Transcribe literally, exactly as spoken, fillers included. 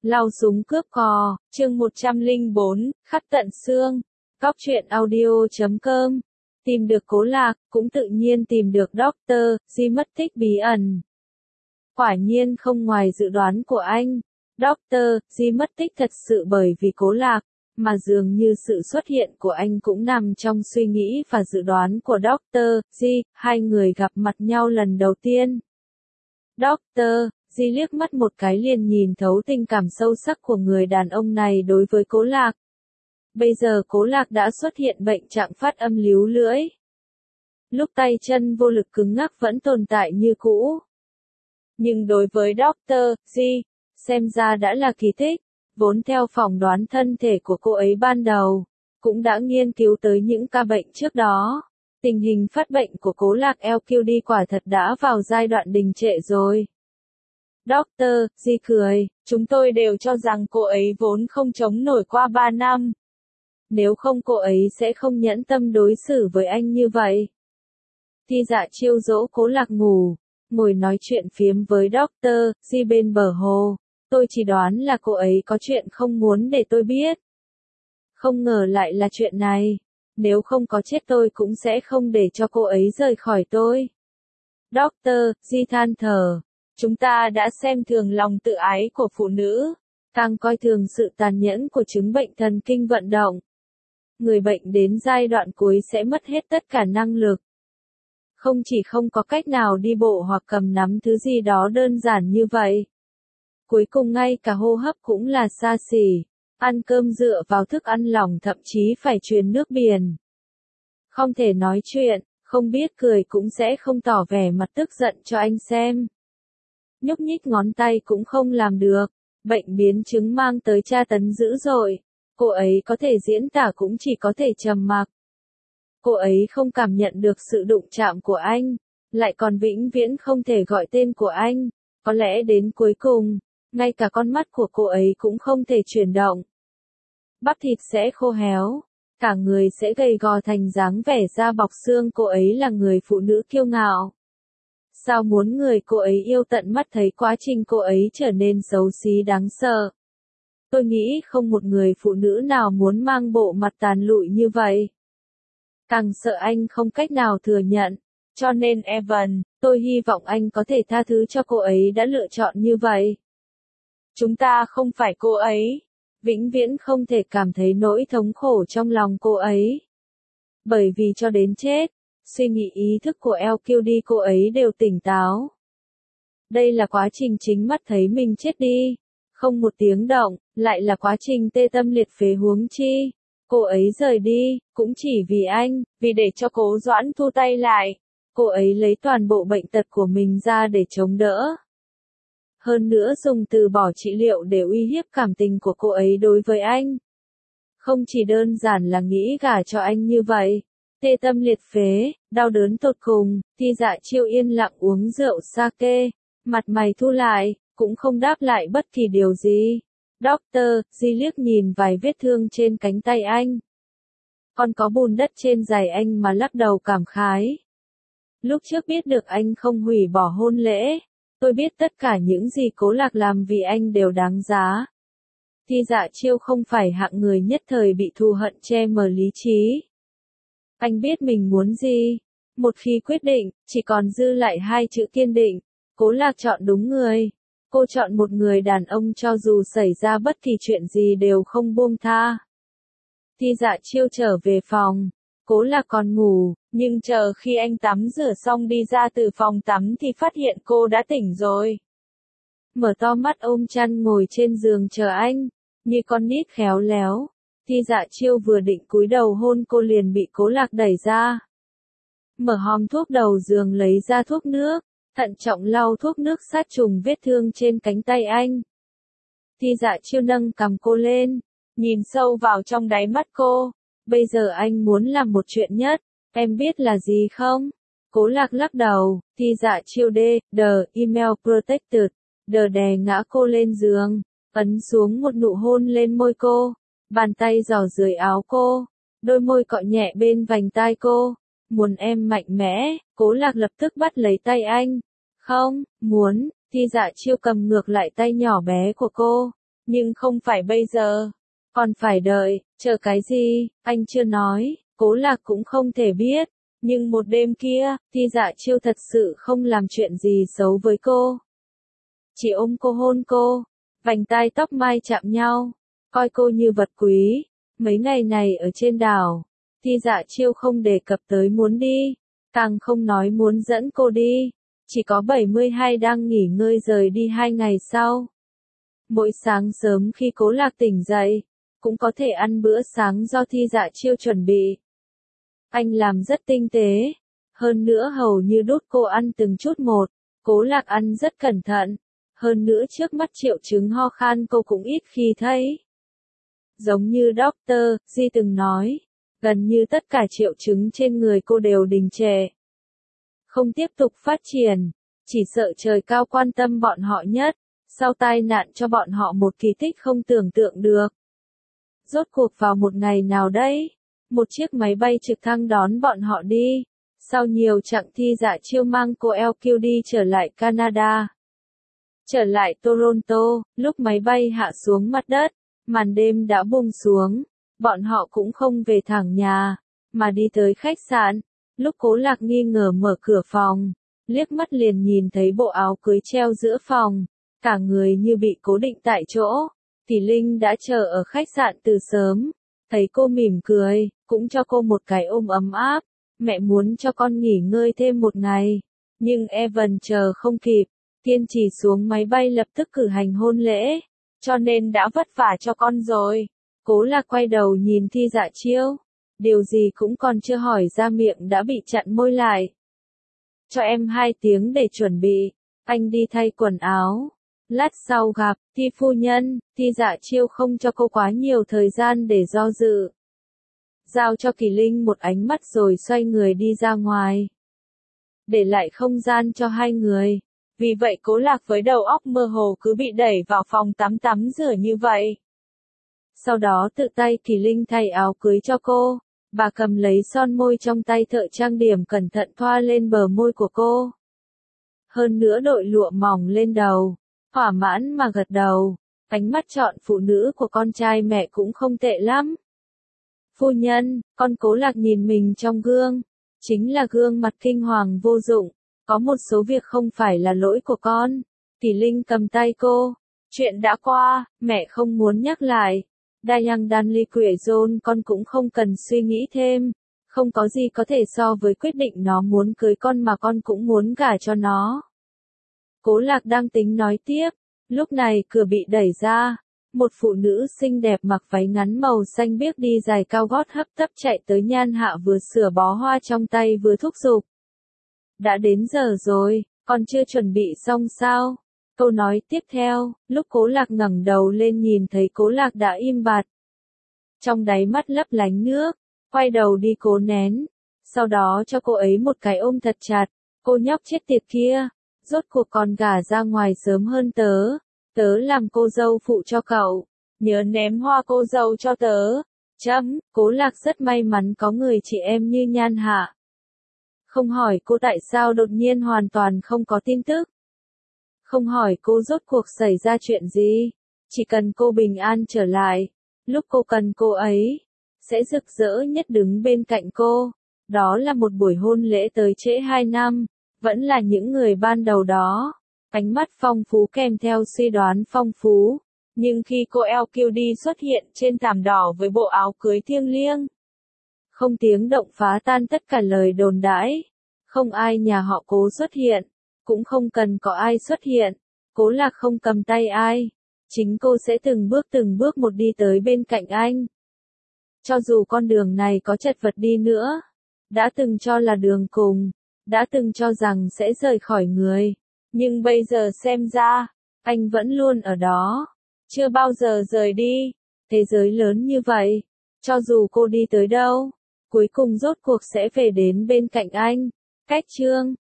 Lao súng cướp cò, chương một trăm lẻ bốn, khắc tận xương. Cóc truyện audio chấm com. Tìm được Cố Lạc, cũng tự nhiên tìm được Doctor Di mất tích bí ẩn. Quả nhiên không ngoài dự đoán của anh. Doctor Di mất tích thật sự bởi vì Cố Lạc, mà dường như sự xuất hiện của anh cũng nằm trong suy nghĩ và dự đoán của Doctor Di. Hai người gặp mặt nhau lần đầu tiên. Doctor Di liếc mắt một cái liền nhìn thấu tình cảm sâu sắc của người đàn ông này đối với Cố Lạc. Bây giờ Cố Lạc đã xuất hiện bệnh trạng phát âm líu lưỡi. Lúc tay chân vô lực cứng ngắc vẫn tồn tại như cũ. Nhưng đối với Doctor Di, xem ra đã là kỳ tích. Vốn theo phỏng đoán thân thể của cô ấy ban đầu, cũng đã nghiên cứu tới những ca bệnh trước đó. Tình hình phát bệnh của Cố Lạc lờ quy đê quả thật đã vào giai đoạn đình trệ rồi. Doctor Di cười, chúng tôi đều cho rằng cô ấy vốn không chống nổi qua ba năm. Nếu không cô ấy sẽ không nhẫn tâm đối xử với anh như vậy. Thi Dạ chiêu dỗ Cố Lạc ngủ, ngồi nói chuyện phiếm với Doctor Di bên bờ hồ. Tôi chỉ đoán là cô ấy có chuyện không muốn để tôi biết. Không ngờ lại là chuyện này. Nếu không có chết tôi cũng sẽ không để cho cô ấy rời khỏi tôi. Doctor Di than thở. Chúng ta đã xem thường lòng tự ái của phụ nữ, càng coi thường sự tàn nhẫn của chứng bệnh thần kinh vận động. Người bệnh đến giai đoạn cuối sẽ mất hết tất cả năng lực. Không chỉ không có cách nào đi bộ hoặc cầm nắm thứ gì đó đơn giản như vậy. Cuối cùng ngay cả hô hấp cũng là xa xỉ. Ăn cơm dựa vào thức ăn lỏng thậm chí phải truyền nước biển. Không thể nói chuyện, không biết cười cũng sẽ không tỏ vẻ mặt tức giận cho anh xem. Nhúc nhích ngón tay cũng không làm được. Bệnh biến chứng mang tới tra tấn dữ dội. Cô ấy có thể diễn tả cũng chỉ có thể trầm mặc. Cô ấy không cảm nhận được sự đụng chạm của anh, lại còn vĩnh viễn không thể gọi tên của anh. Có lẽ đến cuối cùng, ngay cả con mắt của cô ấy cũng không thể chuyển động. Bắp thịt sẽ khô héo, cả người sẽ gầy gò thành dáng vẻ da bọc xương. Cô ấy là người phụ nữ kiêu ngạo. Sao muốn người cô ấy yêu tận mắt thấy quá trình cô ấy trở nên xấu xí đáng sợ. Tôi nghĩ không một người phụ nữ nào muốn mang bộ mặt tàn lụi như vậy. Càng sợ anh không cách nào thừa nhận. Cho nên Evan, tôi hy vọng anh có thể tha thứ cho cô ấy đã lựa chọn như vậy. Chúng ta không phải cô ấy. Vĩnh viễn không thể cảm thấy nỗi thống khổ trong lòng cô ấy. Bởi vì cho đến chết, suy nghĩ ý thức của lờ quy đê cô ấy đều tỉnh táo. Đây là quá trình chính mắt thấy mình chết đi. Không một tiếng động, lại là quá trình tê tâm liệt phế huống chi. Cô ấy rời đi, cũng chỉ vì anh, vì để cho Cố Doãn thu tay lại. Cô ấy lấy toàn bộ bệnh tật của mình ra để chống đỡ. Hơn nữa dùng từ bỏ trị liệu để uy hiếp cảm tình của cô ấy đối với anh. Không chỉ đơn giản là nghĩ gả cho anh như vậy. Tê tâm liệt phế, đau đớn tột cùng, Thi Dạ chiêu yên lặng uống rượu sake, mặt mày thu lại, cũng không đáp lại bất kỳ điều gì. Doctor Di liếc nhìn vài vết thương trên cánh tay anh. Còn có bùn đất trên giày anh mà lắc đầu cảm khái. Lúc trước biết được anh không hủy bỏ hôn lễ, tôi biết tất cả những gì Cố Lạc làm vì anh đều đáng giá. Thi Dạ chiêu không phải hạng người nhất thời bị thù hận che mờ lý trí. Anh biết mình muốn gì. Một khi quyết định, chỉ còn dư lại hai chữ kiên định. Cố Lạc chọn đúng người. Cô chọn một người đàn ông cho dù xảy ra bất kỳ chuyện gì đều không buông tha. Thi Dạ chiêu trở về phòng. Cố Lạc còn ngủ, nhưng chờ khi anh tắm rửa xong đi ra từ phòng tắm thì phát hiện cô đã tỉnh rồi. Mở to mắt ôm chăn ngồi trên giường chờ anh, như con nít khéo léo. Thi Dạ chiêu vừa định cúi đầu hôn cô liền bị Cố Lạc đẩy ra. Mở hòm thuốc đầu giường lấy ra thuốc nước, thận trọng lau thuốc nước sát trùng vết thương trên cánh tay anh. Thi Dạ chiêu nâng cằm cô lên, nhìn sâu vào trong đáy mắt cô. Bây giờ anh muốn làm một chuyện nhất, em biết là gì không? Cố Lạc lắc đầu. Thi Dạ chiêu đê, the email protected, đờ đè ngã cô lên giường, ấn xuống một nụ hôn lên môi cô. Bàn tay giỏ dưới áo cô, đôi môi cọ nhẹ bên vành tai cô. Muốn em mạnh mẽ. Cố Lạc lập tức bắt lấy tay anh. Không, muốn. Thi Dạ chiêu cầm ngược lại tay nhỏ bé của cô. Nhưng không phải bây giờ. Còn phải đợi, chờ cái gì, anh chưa nói, Cố Lạc cũng không thể biết. Nhưng một đêm kia, Thi Dạ Chiêu thật sự không làm chuyện gì xấu với cô. Chỉ ôm cô hôn cô, vành tai tóc mai chạm nhau, coi cô như vật quý. Mấy ngày này ở trên đảo, Thi Dạ Chiêu không đề cập tới muốn đi, càng không nói muốn dẫn cô đi. Chỉ có bảy mươi hai đang nghỉ ngơi rời đi hai ngày sau. Mỗi sáng sớm khi Cố Lạc tỉnh dậy, cũng có thể ăn bữa sáng do Thi Dạ Chiêu chuẩn bị. Anh làm rất tinh tế, hơn nữa hầu như đút cô ăn từng chút một. Cố Lạc ăn rất cẩn thận, hơn nữa trước mắt triệu chứng ho khan cô cũng ít khi thấy. Giống như doctor Di từng nói, gần như tất cả triệu chứng trên người cô đều đình trệ. Không tiếp tục phát triển, chỉ sợ trời cao quan tâm bọn họ nhất, sau tai nạn cho bọn họ một kỳ tích không tưởng tượng được. Rốt cuộc vào một ngày nào đấy, một chiếc máy bay trực thăng đón bọn họ đi, sau nhiều chặng Thi Dạ Chiêu mang cô L Q đi trở lại Canada. Trở lại Toronto, lúc máy bay hạ xuống mặt đất, màn đêm đã buông xuống, bọn họ cũng không về thẳng nhà, mà đi tới khách sạn. Lúc Cố Lạc nghi ngờ mở cửa phòng, liếc mắt liền nhìn thấy bộ áo cưới treo giữa phòng, cả người như bị cố định tại chỗ. Tỷ Linh đã chờ ở khách sạn từ sớm, thấy cô mỉm cười, cũng cho cô một cái ôm ấm áp. Mẹ muốn cho con nghỉ ngơi thêm một ngày, nhưng Evan chờ không kịp, kiên trì xuống máy bay lập tức cử hành hôn lễ, cho nên đã vất vả cho con rồi. Cố Lạc quay đầu nhìn Thi Dạ Chiêu, điều gì cũng còn chưa hỏi ra miệng đã bị chặn môi lại. Cho em hai tiếng để chuẩn bị, anh đi thay quần áo. Lát sau gặp, Thi phu nhân. Thi Dạ Chiêu không cho cô quá nhiều thời gian để do dự. Giao cho Kỳ Linh một ánh mắt rồi xoay người đi ra ngoài. Để lại không gian cho hai người. Vì vậy Cố Lạc với đầu óc mơ hồ cứ bị đẩy vào phòng tắm tắm rửa như vậy. Sau đó tự tay Kỳ Linh thay áo cưới cho cô. Bà cầm lấy son môi trong tay thợ trang điểm cẩn thận thoa lên bờ môi của cô. Hơn nữa đội lụa mỏng lên đầu. Thỏa mãn mà gật đầu. Ánh mắt chọn phụ nữ của con trai mẹ cũng không tệ lắm. Phu nhân, con Cố Lạc nhìn mình trong gương. Chính là gương mặt kinh hoàng vô dụng. Có một số việc không phải là lỗi của con. Tỷ Linh cầm tay cô. Chuyện đã qua, mẹ không muốn nhắc lại. Dayang Danly Quể John con cũng không cần suy nghĩ thêm. Không có gì có thể so với quyết định nó muốn cưới con mà con cũng muốn gả cho nó. Cố Lạc đang tính nói tiếp. Lúc này cửa bị đẩy ra. Một phụ nữ xinh đẹp mặc váy ngắn màu xanh biếc đi giày cao gót hấp tấp chạy tới Nhan Hạ vừa sửa bó hoa trong tay vừa thúc giục. Đã đến giờ rồi, còn chưa chuẩn bị xong sao? Câu nói tiếp theo, lúc Cố Lạc ngẩng đầu lên nhìn thấy Cố Lạc đã im bặt. Trong đáy mắt lấp lánh nước, quay đầu đi cố nén. Sau đó cho cô ấy một cái ôm thật chặt. Cô nhóc chết tiệt kia, rốt cuộc còn gả ra ngoài sớm hơn tớ. Tớ làm cô dâu phụ cho cậu, nhớ ném hoa cô dâu cho tớ. Chấm, Cố Lạc rất may mắn có người chị em như Nhan Hạ. Không hỏi cô tại sao đột nhiên hoàn toàn không có tin tức. Không hỏi cô rốt cuộc xảy ra chuyện gì. Chỉ cần cô bình an trở lại. Lúc cô cần cô ấy, sẽ rực rỡ nhất đứng bên cạnh cô. Đó là một buổi hôn lễ tới trễ hai năm. Vẫn là những người ban đầu đó. Ánh mắt phong phú kèm theo suy đoán phong phú. Nhưng khi cô L Q D xuất hiện trên thảm đỏ với bộ áo cưới thiêng liêng. Không tiếng động phá tan tất cả lời đồn đãi. Không ai nhà họ Cố xuất hiện. Cũng không cần có ai xuất hiện. Cố Lạc không cầm tay ai. Chính cô sẽ từng bước từng bước một đi tới bên cạnh anh. Cho dù con đường này có chật vật đi nữa. Đã từng cho là đường cùng. Đã từng cho rằng sẽ rời khỏi người. Nhưng bây giờ xem ra, anh vẫn luôn ở đó. Chưa bao giờ rời đi. Thế giới lớn như vậy. Cho dù cô đi tới đâu, cuối cùng rốt cuộc sẽ về đến bên cạnh anh. Cách chương